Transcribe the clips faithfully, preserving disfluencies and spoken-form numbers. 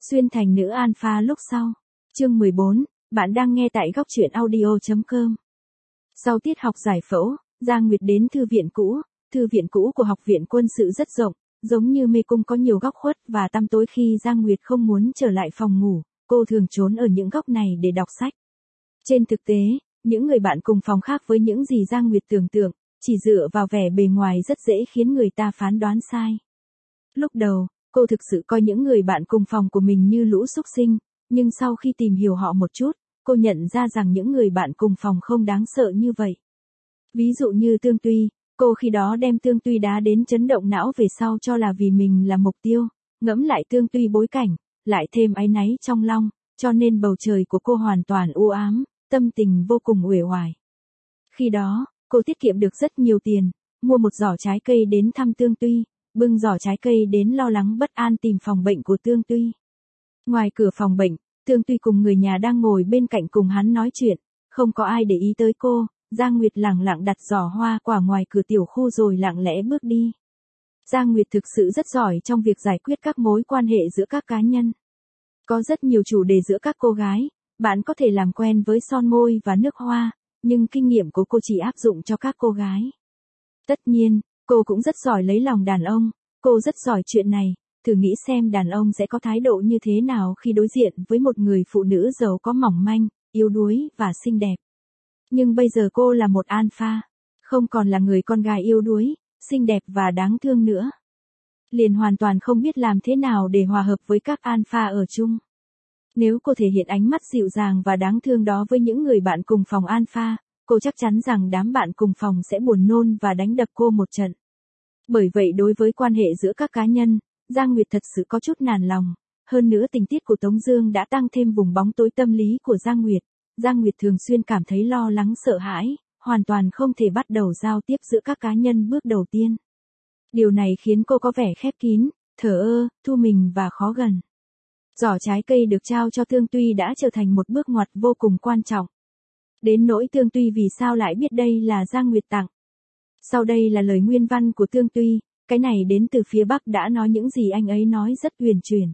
Xuyên thành nữ alpha lúc sau. Chương mười bốn, bạn đang nghe tại góc truyện audio chấm com. Sau tiết học giải phẫu, Giang Nguyệt đến thư viện cũ. Thư viện cũ của học viện quân sự rất rộng, giống như mê cung có nhiều góc khuất và tăm tối. Khi Giang Nguyệt không muốn trở lại phòng ngủ, cô thường trốn ở những góc này để đọc sách. Trên thực tế, những người bạn cùng phòng khác với những gì Giang Nguyệt tưởng tượng, chỉ dựa vào vẻ bề ngoài rất dễ khiến người ta phán đoán sai. Lúc đầu, cô thực sự coi những người bạn cùng phòng của mình như lũ súc sinh, nhưng sau khi tìm hiểu họ một chút, cô nhận ra rằng những người bạn cùng phòng không đáng sợ như vậy. Ví dụ như Tương Tuy, cô khi đó đem Tương Tuy đá đến chấn động não về sau cho là vì mình là mục tiêu, ngẫm lại Tương Tuy bối cảnh, lại thêm áy náy trong lòng, cho nên bầu trời của cô hoàn toàn u ám, tâm tình vô cùng uể oải. Khi đó, cô tiết kiệm được rất nhiều tiền, mua một giỏ trái cây đến thăm Tương Tuy, bưng giỏ trái cây đến lo lắng bất an tìm phòng bệnh của Tương Tuy. Ngoài cửa phòng bệnh, Tương Tuy cùng người nhà đang ngồi bên cạnh cùng hắn nói chuyện, không có ai để ý tới cô. Giang Nguyệt lẳng lặng đặt giỏ hoa quả ngoài cửa tiểu khu rồi lặng lẽ bước đi. Giang Nguyệt thực sự rất giỏi trong việc giải quyết các mối quan hệ giữa các cá nhân. Có rất nhiều chủ đề giữa các cô gái, bạn có thể làm quen với son môi và nước hoa, nhưng kinh nghiệm của cô chỉ áp dụng cho các cô gái. Tất nhiên, cô cũng rất giỏi lấy lòng đàn ông, cô rất giỏi chuyện này, thử nghĩ xem đàn ông sẽ có thái độ như thế nào khi đối diện với một người phụ nữ giàu có mỏng manh, yếu đuối và xinh đẹp. Nhưng bây giờ cô là một alpha, không còn là người con gái yếu đuối, xinh đẹp và đáng thương nữa. Liền hoàn toàn không biết làm thế nào để hòa hợp với các alpha ở chung. Nếu cô thể hiện ánh mắt dịu dàng và đáng thương đó với những người bạn cùng phòng alpha, cô chắc chắn rằng đám bạn cùng phòng sẽ buồn nôn và đánh đập cô một trận. Bởi vậy đối với quan hệ giữa các cá nhân, Giang Nguyệt thật sự có chút nản lòng. Hơn nữa tình tiết của Tống Dương đã tăng thêm vùng bóng tối tâm lý của Giang Nguyệt. Giang Nguyệt thường xuyên cảm thấy lo lắng sợ hãi, hoàn toàn không thể bắt đầu giao tiếp giữa các cá nhân bước đầu tiên. Điều này khiến cô có vẻ khép kín, thờ ơ, thu mình và khó gần. Giỏ trái cây được trao cho Tương Tuy đã trở thành một bước ngoặt vô cùng quan trọng. Đến nỗi Tương Tuy vì sao lại biết đây là Giang Nguyệt tặng. Sau đây là lời nguyên văn của Tương Tuy, cái này đến từ phía Bắc đã nói những gì anh ấy nói rất uyển chuyển.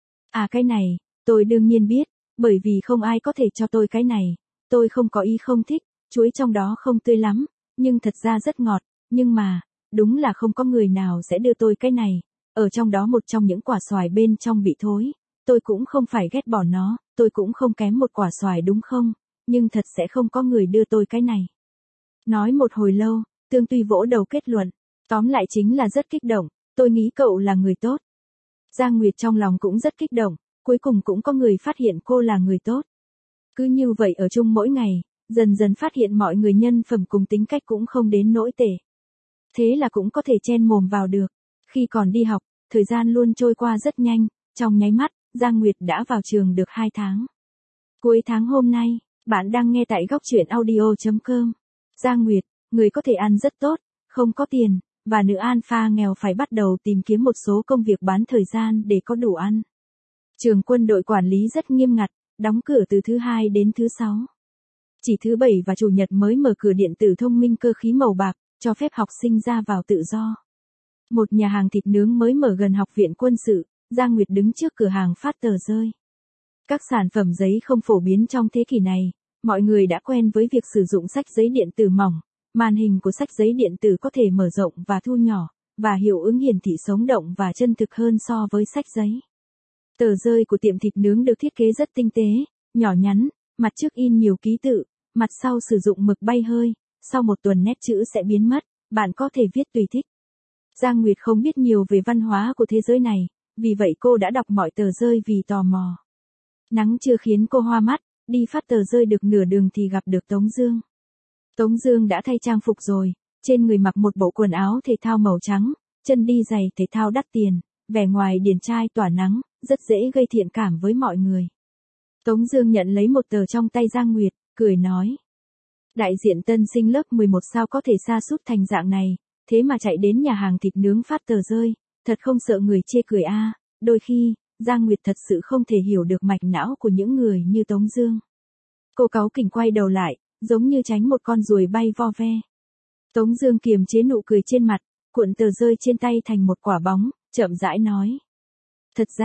À cái này, tôi đương nhiên biết, bởi vì không ai có thể cho tôi cái này, tôi không có ý không thích, chuối trong đó không tươi lắm, nhưng thật ra rất ngọt, nhưng mà, đúng là không có người nào sẽ đưa tôi cái này, ở trong đó một trong những quả xoài bên trong bị thối, tôi cũng không phải ghét bỏ nó, tôi cũng không kém một quả xoài đúng không, nhưng thật sẽ không có người đưa tôi cái này. Nói một hồi lâu, Tương Tuy vỗ đầu kết luận, tóm lại chính là rất kích động, tôi nghĩ cậu là người tốt. Giang Nguyệt trong lòng cũng rất kích động, cuối cùng cũng có người phát hiện cô là người tốt. Cứ như vậy ở chung mỗi ngày, dần dần phát hiện mọi người nhân phẩm cùng tính cách cũng không đến nỗi tệ. Thế là cũng có thể chen mồm vào được. Khi còn đi học, thời gian luôn trôi qua rất nhanh, trong nháy mắt, Giang Nguyệt đã vào trường được hai tháng. Cuối tháng hôm nay, bạn đang nghe tại góc truyện audio chấm com. Giang Nguyệt, người có thể ăn rất tốt, không có tiền, và nữ alpha nghèo phải bắt đầu tìm kiếm một số công việc bán thời gian để có đủ ăn. Trường quân đội quản lý rất nghiêm ngặt, đóng cửa từ thứ hai đến thứ sáu. Chỉ thứ bảy và chủ nhật mới mở cửa điện tử thông minh cơ khí màu bạc, cho phép học sinh ra vào tự do. Một nhà hàng thịt nướng mới mở gần học viện quân sự, Giang Nguyệt đứng trước cửa hàng phát tờ rơi. Các sản phẩm giấy không phổ biến trong thế kỷ này, mọi người đã quen với việc sử dụng sách giấy điện tử mỏng, màn hình của sách giấy điện tử có thể mở rộng và thu nhỏ, và hiệu ứng hiển thị sống động và chân thực hơn so với sách giấy. Tờ rơi của tiệm thịt nướng được thiết kế rất tinh tế, nhỏ nhắn, mặt trước in nhiều ký tự, mặt sau sử dụng mực bay hơi, sau một tuần nét chữ sẽ biến mất, bạn có thể viết tùy thích. Giang Nguyệt không biết nhiều về văn hóa của thế giới này, vì vậy cô đã đọc mọi tờ rơi vì tò mò. Nắng chưa khiến cô hoa mắt, đi phát tờ rơi được nửa đường thì gặp được Tống Dương. Tống Dương đã thay trang phục rồi, trên người mặc một bộ quần áo thể thao màu trắng, chân đi giày thể thao đắt tiền, vẻ ngoài điển trai tỏa nắng, rất dễ gây thiện cảm với mọi người. Tống Dương nhận lấy một tờ trong tay Giang Nguyệt, cười nói. Đại diện tân sinh lớp mười một sao có thể sa sút thành dạng này, thế mà chạy đến nhà hàng thịt nướng phát tờ rơi, thật không sợ người chê cười a. À. Đôi khi, Giang Nguyệt thật sự không thể hiểu được mạch não của những người như Tống Dương. Cô cáu kỉnh quay đầu lại, giống như tránh một con ruồi bay vo ve. Tống Dương kiềm chế nụ cười trên mặt, cuộn tờ rơi trên tay thành một quả bóng, chậm rãi nói. Thật ra,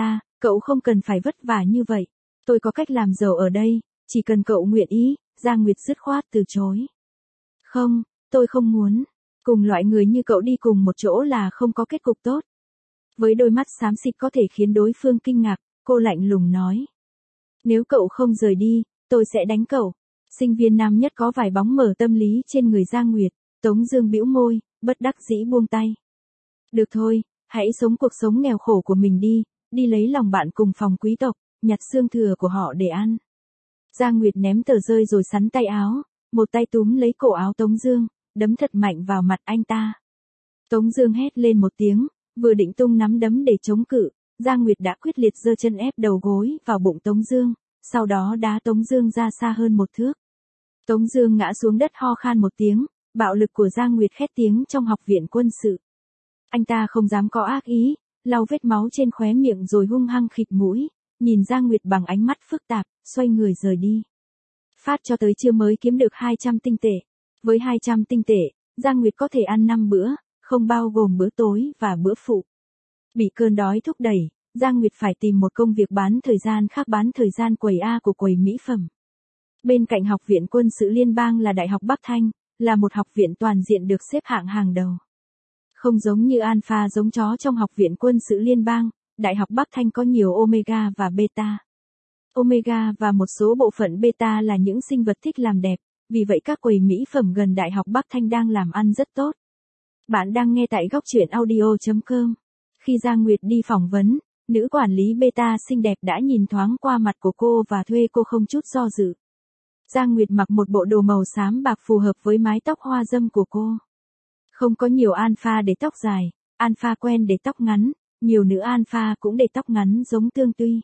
Cậu không cần phải vất vả như vậy. Tôi có cách làm giàu ở đây, chỉ cần cậu nguyện ý, Giang Nguyệt dứt khoát từ chối. Không, tôi không muốn. Cùng loại người như cậu đi cùng một chỗ là không có kết cục tốt. Với đôi mắt xám xịt có thể khiến đối phương kinh ngạc, cô lạnh lùng nói. Nếu cậu không rời đi, tôi sẽ đánh cậu. Sinh viên nam nhất có vài bóng mở tâm lý trên người Giang Nguyệt, Tống Dương bĩu môi, bất đắc dĩ buông tay. Được thôi, hãy sống cuộc sống nghèo khổ của mình đi, đi lấy lòng bạn cùng phòng quý tộc, nhặt xương thừa của họ để ăn. Giang Nguyệt ném tờ rơi rồi sắn tay áo, một tay túm lấy cổ áo Tống Dương, đấm thật mạnh vào mặt anh ta. Tống Dương hét lên một tiếng, vừa định tung nắm đấm để chống cự, Giang Nguyệt đã quyết liệt giơ chân ép đầu gối vào bụng Tống Dương, sau đó đá Tống Dương ra xa hơn một thước. Tống Dương ngã xuống đất ho khan một tiếng, bạo lực của Giang Nguyệt khét tiếng trong học viện quân sự. Anh ta không dám có ác ý, lau vết máu trên khóe miệng rồi hung hăng khịt mũi, nhìn Giang Nguyệt bằng ánh mắt phức tạp, xoay người rời đi. Phát cho tới trưa mới kiếm được hai trăm tinh tệ. Với hai trăm tinh tệ, Giang Nguyệt có thể ăn năm bữa, không bao gồm bữa tối và bữa phụ. Bị cơn đói thúc đẩy, Giang Nguyệt phải tìm một công việc bán thời gian khác bán thời gian quầy A của quầy mỹ phẩm. Bên cạnh Học viện Quân sự Liên bang là Đại học Bắc Thanh, là một học viện toàn diện được xếp hạng hàng đầu. Không giống như Alpha giống chó trong Học viện Quân sự Liên bang, Đại học Bắc Thanh có nhiều Omega và Beta. Omega và một số bộ phận Beta là những sinh vật thích làm đẹp, vì vậy các quầy mỹ phẩm gần Đại học Bắc Thanh đang làm ăn rất tốt. Bạn đang nghe tại góc truyện audio chấm com. Khi Giang Nguyệt đi phỏng vấn, nữ quản lý Beta xinh đẹp đã nhìn thoáng qua mặt của cô và thuê cô không chút do dự. Giang Nguyệt mặc một bộ đồ màu xám bạc phù hợp với mái tóc hoa dâm của cô. Không có nhiều alpha để tóc dài, alpha quen để tóc ngắn, nhiều nữ alpha cũng để tóc ngắn giống Tương Tuy.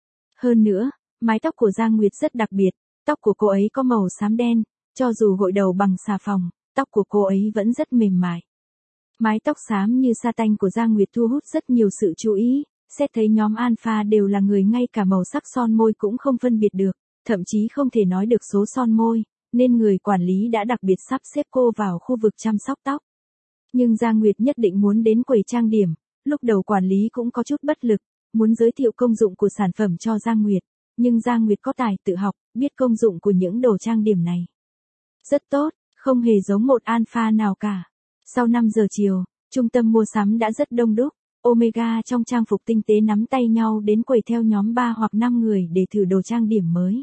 Hơn nữa, mái tóc của Giang Nguyệt rất đặc biệt, tóc của cô ấy có màu xám đen, cho dù gội đầu bằng xà phòng, tóc của cô ấy vẫn rất mềm mại. Mái tóc xám như sa tanh của Giang Nguyệt thu hút rất nhiều sự chú ý, xét thấy nhóm alpha đều là người ngay cả màu sắc son môi cũng không phân biệt được, thậm chí không thể nói được số son môi, nên người quản lý đã đặc biệt sắp xếp cô vào khu vực chăm sóc tóc. Nhưng Giang Nguyệt nhất định muốn đến quầy trang điểm, lúc đầu quản lý cũng có chút bất lực, muốn giới thiệu công dụng của sản phẩm cho Giang Nguyệt, nhưng Giang Nguyệt có tài tự học, biết công dụng của những đồ trang điểm này. Rất tốt, không hề giống một alpha nào cả. Sau năm giờ chiều, trung tâm mua sắm đã rất đông đúc, Omega trong trang phục tinh tế nắm tay nhau đến quầy theo nhóm ba hoặc năm người để thử đồ trang điểm mới.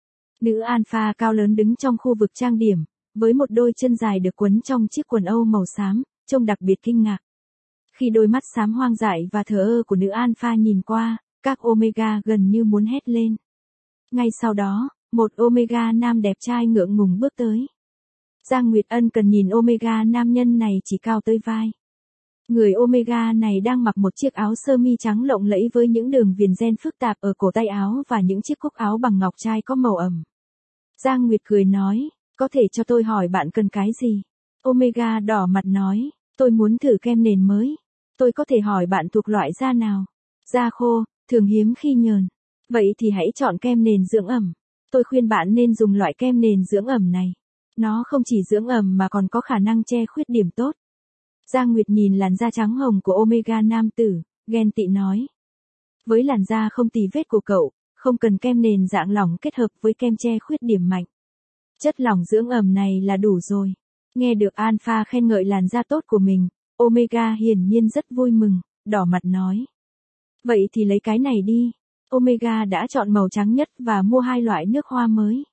Nữ alpha cao lớn đứng trong khu vực trang điểm, với một đôi chân dài được quấn trong chiếc quần âu màu xám, trông đặc biệt kinh ngạc. Khi đôi mắt xám hoang dại và thờ ơ của nữ alpha nhìn qua, các Omega gần như muốn hét lên. Ngay sau đó, một Omega nam đẹp trai ngượng ngùng bước tới. Giang Nguyệt ân cần nhìn Omega nam nhân này chỉ cao tới vai. Người Omega này đang mặc một chiếc áo sơ mi trắng lộng lẫy với những đường viền ren phức tạp ở cổ tay áo và những chiếc cúc áo bằng ngọc trai có màu ẩm. Giang Nguyệt cười nói, có thể cho tôi hỏi bạn cần cái gì? Omega đỏ mặt nói, tôi muốn thử kem nền mới. Tôi có thể hỏi bạn thuộc loại da nào? Da khô, thường hiếm khi nhờn. Vậy thì hãy chọn kem nền dưỡng ẩm. Tôi khuyên bạn nên dùng loại kem nền dưỡng ẩm này. Nó không chỉ dưỡng ẩm mà còn có khả năng che khuyết điểm tốt. Giang Nguyệt nhìn làn da trắng hồng của Omega nam tử, ghen tị nói. Với làn da không tì vết của cậu, không cần kem nền dạng lỏng kết hợp với kem che khuyết điểm mạnh. Chất lỏng dưỡng ẩm này là đủ rồi. Nghe được Alpha khen ngợi làn da tốt của mình, Omega hiển nhiên rất vui mừng, đỏ mặt nói. Vậy thì lấy cái này đi. Omega đã chọn màu trắng nhất và mua hai loại nước hoa mới.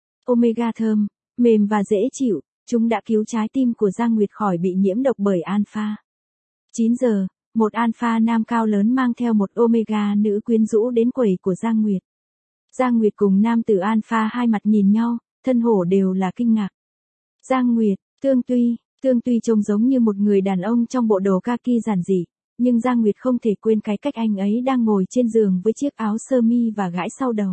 Omega thơm, mềm và dễ chịu, chúng đã cứu trái tim của Giang Nguyệt khỏi bị nhiễm độc bởi Alpha. chín giờ, một Alpha nam cao lớn mang theo một Omega nữ quyến rũ đến quầy của Giang Nguyệt. Giang Nguyệt cùng nam tử Alpha hai mặt nhìn nhau, thân hổ đều là kinh ngạc. Giang Nguyệt, Tương Tuy, Tương Tuy trông giống như một người đàn ông trong bộ đồ kaki giản dị, nhưng Giang Nguyệt không thể quên cái cách anh ấy đang ngồi trên giường với chiếc áo sơ mi và gãi sau đầu.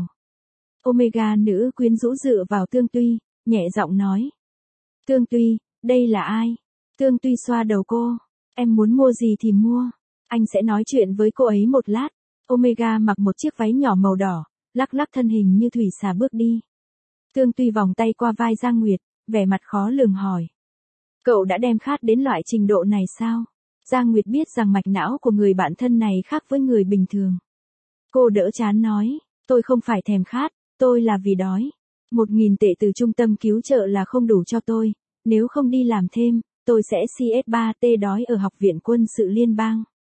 Omega nữ quyến rũ dựa vào Tương Tuy, nhẹ giọng nói. Tương Tuy, đây là ai? Tương Tuy xoa đầu cô. Em muốn mua gì thì mua. Anh sẽ nói chuyện với cô ấy một lát. Omega mặc một chiếc váy nhỏ màu đỏ, lắc lắc thân hình như thủy xà bước đi. Tương Tuy vòng tay qua vai Giang Nguyệt, vẻ mặt khó lường hỏi. Cậu đã đem khát đến loại trình độ này sao? Giang Nguyệt biết rằng mạch não của người bạn thân này khác với người bình thường. Cô đỡ chán nói, tôi không phải thèm khát, tôi là vì đói. Một nghìn tệ từ trung tâm cứu trợ là không đủ cho tôi, nếu không đi làm thêm, tôi sẽ xê ét ba T đói ở Học viện Quân sự Liên bang.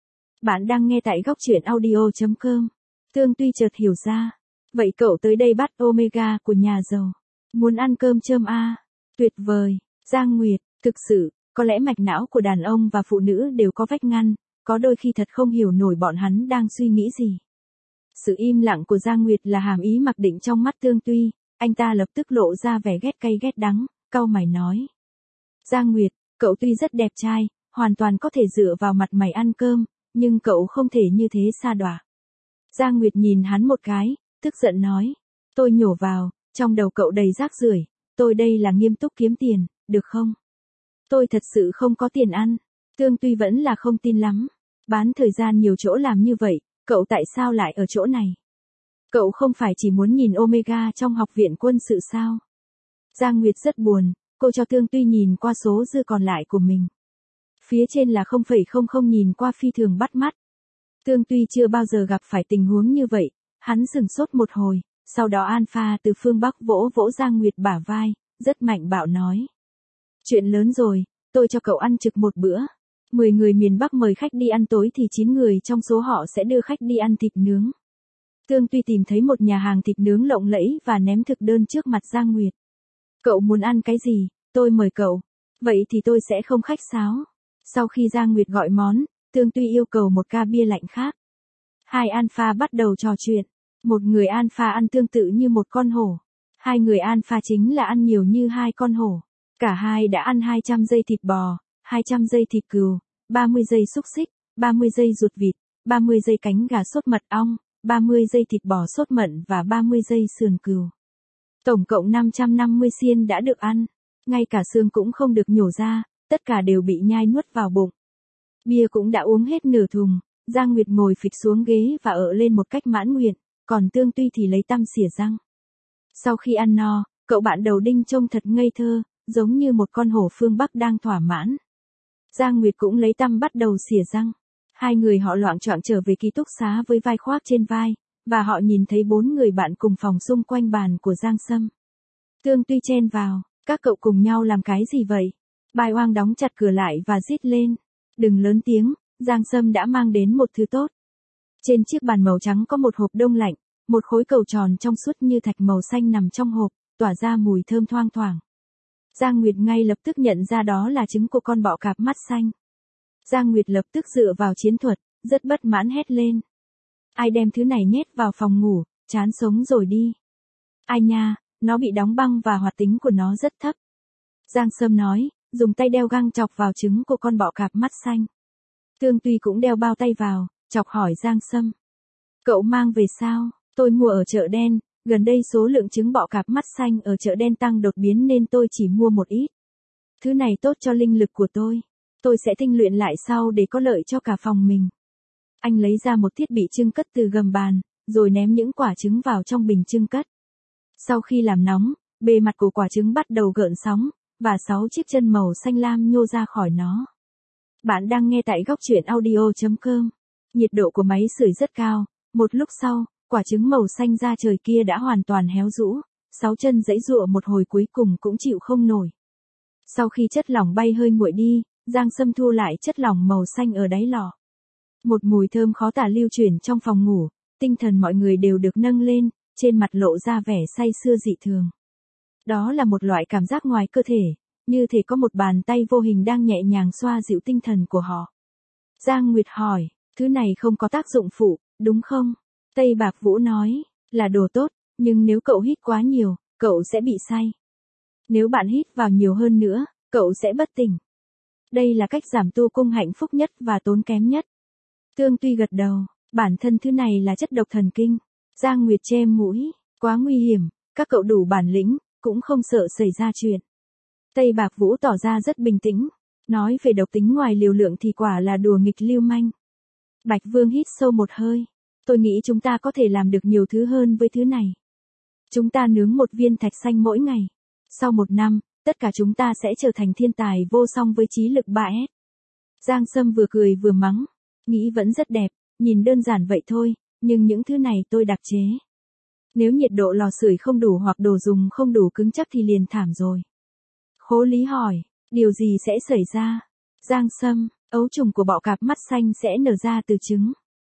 Bạn đang nghe tại góc truyện audio chấm com. Tương Tuy chợt hiểu ra. Vậy cậu tới đây bắt Omega của nhà giàu. Muốn ăn cơm chơm à? Tuyệt vời. Giang Nguyệt, thực sự, có lẽ mạch não của đàn ông và phụ nữ đều có vách ngăn, có đôi khi thật không hiểu nổi bọn hắn đang suy nghĩ gì. Sự im lặng của Giang Nguyệt là hàm ý mặc định trong mắt Tương Tuy, anh ta lập tức lộ ra vẻ ghét cay ghét đắng, cau mày nói. Giang Nguyệt, cậu tuy rất đẹp trai, hoàn toàn có thể dựa vào mặt mày ăn cơm, nhưng cậu không thể như thế sa đọa. Giang Nguyệt nhìn hắn một cái, tức giận nói. Tôi nhổ vào, trong đầu cậu đầy rác rưởi, tôi đây là nghiêm túc kiếm tiền, được không? Tôi thật sự không có tiền ăn. Tương Tuy vẫn là không tin lắm. Bán thời gian nhiều chỗ làm như vậy, cậu tại sao lại ở chỗ này? Cậu không phải chỉ muốn nhìn Omega trong Học viện Quân sự sao? Giang Nguyệt rất buồn, cô cho Tương Tuy nhìn qua số dư còn lại của mình. Phía trên là không phẩy không không nhìn qua phi thường bắt mắt. Tương Tuy chưa bao giờ gặp phải tình huống như vậy, hắn sửng sốt một hồi, sau đó Alpha từ phương Bắc vỗ vỗ Giang Nguyệt bả vai, rất mạnh bạo nói. Chuyện lớn rồi, tôi cho cậu ăn trực một bữa. mười người miền Bắc mời khách đi ăn tối thì chín người trong số họ sẽ đưa khách đi ăn thịt nướng. Tương Tuy tìm thấy một nhà hàng thịt nướng lộng lẫy và ném thực đơn trước mặt Giang Nguyệt. Cậu muốn ăn cái gì, tôi mời cậu. Vậy thì tôi sẽ không khách sáo. Sau khi Giang Nguyệt gọi món, Tương Tuy yêu cầu một ca bia lạnh khác. Hai Alpha bắt đầu trò chuyện. Một người Alpha ăn tương tự như một con hổ. Hai người Alpha chính là ăn nhiều như hai con hổ. Cả hai đã ăn hai trăm giây thịt bò, hai trăm giây thịt cừu, ba mươi giây xúc xích, ba mươi giây ruột vịt, ba mươi giây cánh gà sốt mật ong, ba mươi giây thịt bò sốt mận và ba mươi giây sườn cừu. Tổng cộng năm trăm năm mươi xiên đã được ăn. Ngay cả xương cũng không được nhổ ra, tất cả đều bị nhai nuốt vào bụng. Bia cũng đã uống hết nửa thùng, Giang Nguyệt ngồi phịch xuống ghế và ở lên một cách mãn nguyện, còn Tương Tuy thì lấy tăm xỉa răng. Sau khi ăn no, cậu bạn đầu đinh trông thật ngây thơ, giống như một con hổ phương Bắc đang thỏa mãn. Giang Nguyệt cũng lấy tăm bắt đầu xỉa răng. Hai người họ loạng choạng trở về ký túc xá với vai khoác trên vai, và họ nhìn thấy bốn người bạn cùng phòng xung quanh bàn của Giang Sâm. Tương Tuy chen vào, các cậu cùng nhau làm cái gì vậy? Bai Oang đóng chặt cửa lại và rít lên. Đừng lớn tiếng, Giang Sâm đã mang đến một thứ tốt. Trên chiếc bàn màu trắng có một hộp đông lạnh, một khối cầu tròn trong suốt như thạch màu xanh nằm trong hộp, tỏa ra mùi thơm thoang thoảng. Giang Nguyệt ngay lập tức nhận ra đó là trứng của con bọ cạp mắt xanh. Giang Nguyệt lập tức dựa vào chiến thuật, rất bất mãn hét lên. Ai đem thứ này nhét vào phòng ngủ, chán sống rồi đi. Ai nha, nó bị đóng băng và hoạt tính của nó rất thấp. Giang Sâm nói, dùng tay đeo găng chọc vào trứng của con bọ cạp mắt xanh. Tương Tuy cũng đeo bao tay vào, chọc hỏi Giang Sâm. Cậu mang về sao? Tôi mua ở chợ đen, gần đây số lượng trứng bọ cạp mắt xanh ở chợ đen tăng đột biến nên tôi chỉ mua một ít. Thứ này tốt cho linh lực của tôi. Tôi sẽ tinh luyện lại sau để có lợi cho cả phòng mình. Anh lấy ra một thiết bị chưng cất từ gầm bàn, rồi ném những quả trứng vào trong bình chưng cất. Sau khi làm nóng, bề mặt của quả trứng bắt đầu gợn sóng, và sáu chiếc chân màu xanh lam nhô ra khỏi nó. Bạn đang nghe tại góc truyện audio chấm com. Nhiệt độ của máy sưởi rất cao, một lúc sau, quả trứng màu xanh da trời kia đã hoàn toàn héo rũ, sáu chân giãy giụa một hồi cuối cùng cũng chịu không nổi. Sau khi chất lỏng bay hơi nguội đi, Giang Sâm thu lại chất lỏng màu xanh ở đáy lọ. Một mùi thơm khó tả lưu chuyển trong phòng ngủ, tinh thần mọi người đều được nâng lên, trên mặt lộ ra vẻ say sưa dị thường. Đó là một loại cảm giác ngoài cơ thể, như thể có một bàn tay vô hình đang nhẹ nhàng xoa dịu tinh thần của họ. Giang Nguyệt hỏi, thứ này không có tác dụng phụ, đúng không? Tây Bạc Vũ nói, là đồ tốt, nhưng nếu cậu hít quá nhiều, cậu sẽ bị say. Nếu bạn hít vào nhiều hơn nữa, cậu sẽ bất tỉnh. Đây là cách giảm tu cung hạnh phúc nhất và tốn kém nhất. Tương Tuy gật đầu, bản thân thứ này là chất độc thần kinh. Giang Nguyệt che mũi, quá nguy hiểm, các cậu đủ bản lĩnh, cũng không sợ xảy ra chuyện. Tây Bạc Vũ tỏ ra rất bình tĩnh, nói về độc tính ngoài liều lượng thì quả là đùa nghịch lưu manh. Bạch Vương hít sâu một hơi, tôi nghĩ chúng ta có thể làm được nhiều thứ hơn với thứ này. Chúng ta nướng một viên thạch xanh mỗi ngày. Sau một năm, tất cả chúng ta sẽ trở thành thiên tài vô song với trí lực ba S. Giang Sâm vừa cười vừa mắng, nghĩ vẫn rất đẹp, nhìn đơn giản vậy thôi, nhưng những thứ này tôi đặc chế. Nếu nhiệt độ lò sưởi không đủ hoặc đồ dùng không đủ cứng chắc thì liền thảm rồi. Khố Lý hỏi, điều gì sẽ xảy ra? Giang Sâm, ấu trùng của bọ cạp mắt xanh sẽ nở ra từ trứng.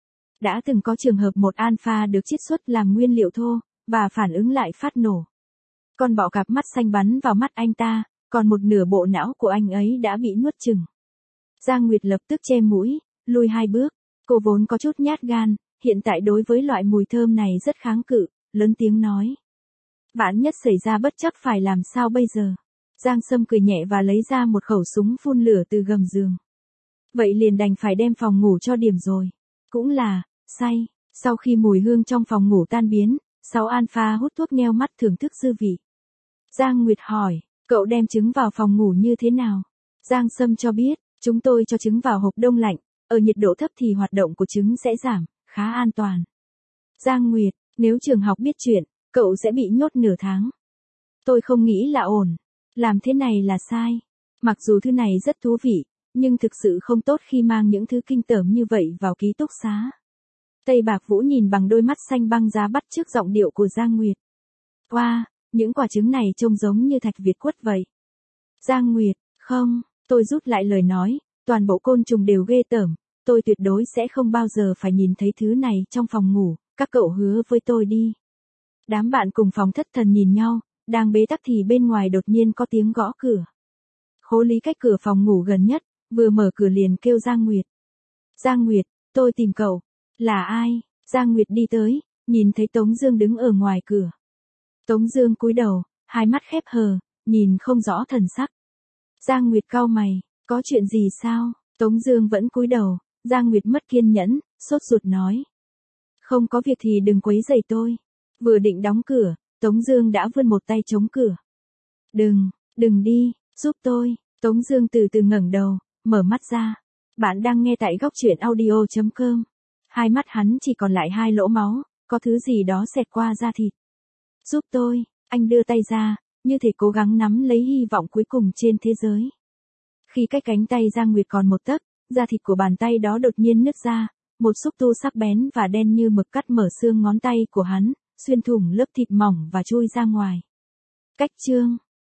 Đã từng có trường hợp một alpha được chiết xuất làm nguyên liệu thô, và phản ứng lại phát nổ. Con bọ cạp mắt xanh bắn vào mắt anh ta, còn một nửa bộ não của anh ấy đã bị nuốt chửng. Giang Nguyệt lập tức che mũi, lùi hai bước. Cô vốn có chút nhát gan, hiện tại đối với loại mùi thơm này rất kháng cự, lớn tiếng nói. Vạn nhất xảy ra bất trắc phải làm sao bây giờ? Giang Sâm cười nhẹ và lấy ra một khẩu súng phun lửa từ gầm giường. Vậy liền đành phải đem phòng ngủ cho điểm rồi. Cũng là, say. Sau khi mùi hương trong phòng ngủ tan biến, sáu alpha hút thuốc nheo mắt thưởng thức dư vị. Giang Nguyệt hỏi, cậu đem trứng vào phòng ngủ như thế nào? Giang Sâm cho biết, chúng tôi cho trứng vào hộp đông lạnh, ở nhiệt độ thấp thì hoạt động của trứng sẽ giảm, khá an toàn. Giang Nguyệt, nếu trường học biết chuyện, cậu sẽ bị nhốt nửa tháng. Tôi không nghĩ là ổn. Làm thế này là sai. Mặc dù thứ này rất thú vị, nhưng thực sự không tốt khi mang những thứ kinh tởm như vậy vào ký túc xá. Tây Bạc Vũ nhìn bằng đôi mắt xanh băng giá bắt chước giọng điệu của Giang Nguyệt. Wow, những quả trứng này trông giống như thạch Việt quất vậy. Giang Nguyệt, không, tôi rút lại lời nói, toàn bộ côn trùng đều ghê tởm, tôi tuyệt đối sẽ không bao giờ phải nhìn thấy thứ này trong phòng ngủ, các cậu hứa với tôi đi. Đám bạn cùng phòng thất thần nhìn nhau, đang bế tắc thì bên ngoài đột nhiên có tiếng gõ cửa. Khố Lý cách cửa phòng ngủ gần nhất, vừa mở cửa liền kêu Giang Nguyệt. Giang Nguyệt, tôi tìm cậu. Là ai? Giang Nguyệt đi tới, nhìn thấy Tống Dương đứng ở ngoài cửa. Tống Dương cúi đầu, hai mắt khép hờ, nhìn không rõ thần sắc. Giang Nguyệt cau mày, có chuyện gì sao? Tống Dương vẫn cúi đầu. Giang Nguyệt mất kiên nhẫn, sốt ruột nói. Không có việc thì đừng quấy rầy tôi. Vừa định đóng cửa, Tống Dương đã vươn một tay chống cửa. Đừng, đừng đi, giúp tôi. Tống Dương từ từ ngẩng đầu, mở mắt ra. Bạn đang nghe tại góc truyện audio chấm com. Hai mắt hắn chỉ còn lại hai lỗ máu, có thứ gì đó xẹt qua da thịt. Giúp tôi, anh đưa tay ra, như thể cố gắng nắm lấy hy vọng cuối cùng trên thế giới. Khi cách cánh tay Giang Nguyệt còn một tấc, da thịt của bàn tay đó đột nhiên nứt ra, một xúc tu sắc bén và đen như mực cắt mở xương ngón tay của hắn, xuyên thủng lớp thịt mỏng và chui ra ngoài. Cách chương